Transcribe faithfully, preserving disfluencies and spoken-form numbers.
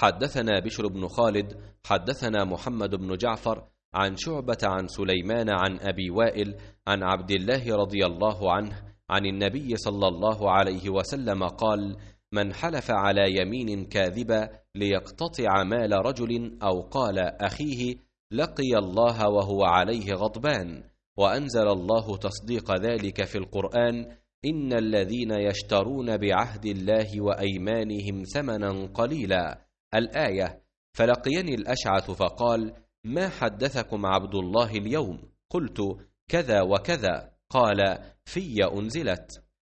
حدثنا بشر بن خالد حدثنا محمد بن جعفر عن شعبة عن سليمان عن أبي وائل عن عبد الله رضي الله عنه عن النبي صلى الله عليه وسلم قال: من حلف على يمين كاذبة ليقتطع مال رجل أو قال أخيه لقي الله وهو عليه غضبان. وأنزل الله تصديق ذلك في القرآن: إن الذين يشترون بعهد الله وأيمانهم ثمنا قليلا، الآية. فلقيني الأشعث فقال: ما حدثكم عبد الله اليوم؟ قلت: كذا وكذا. قال: في أنزلت.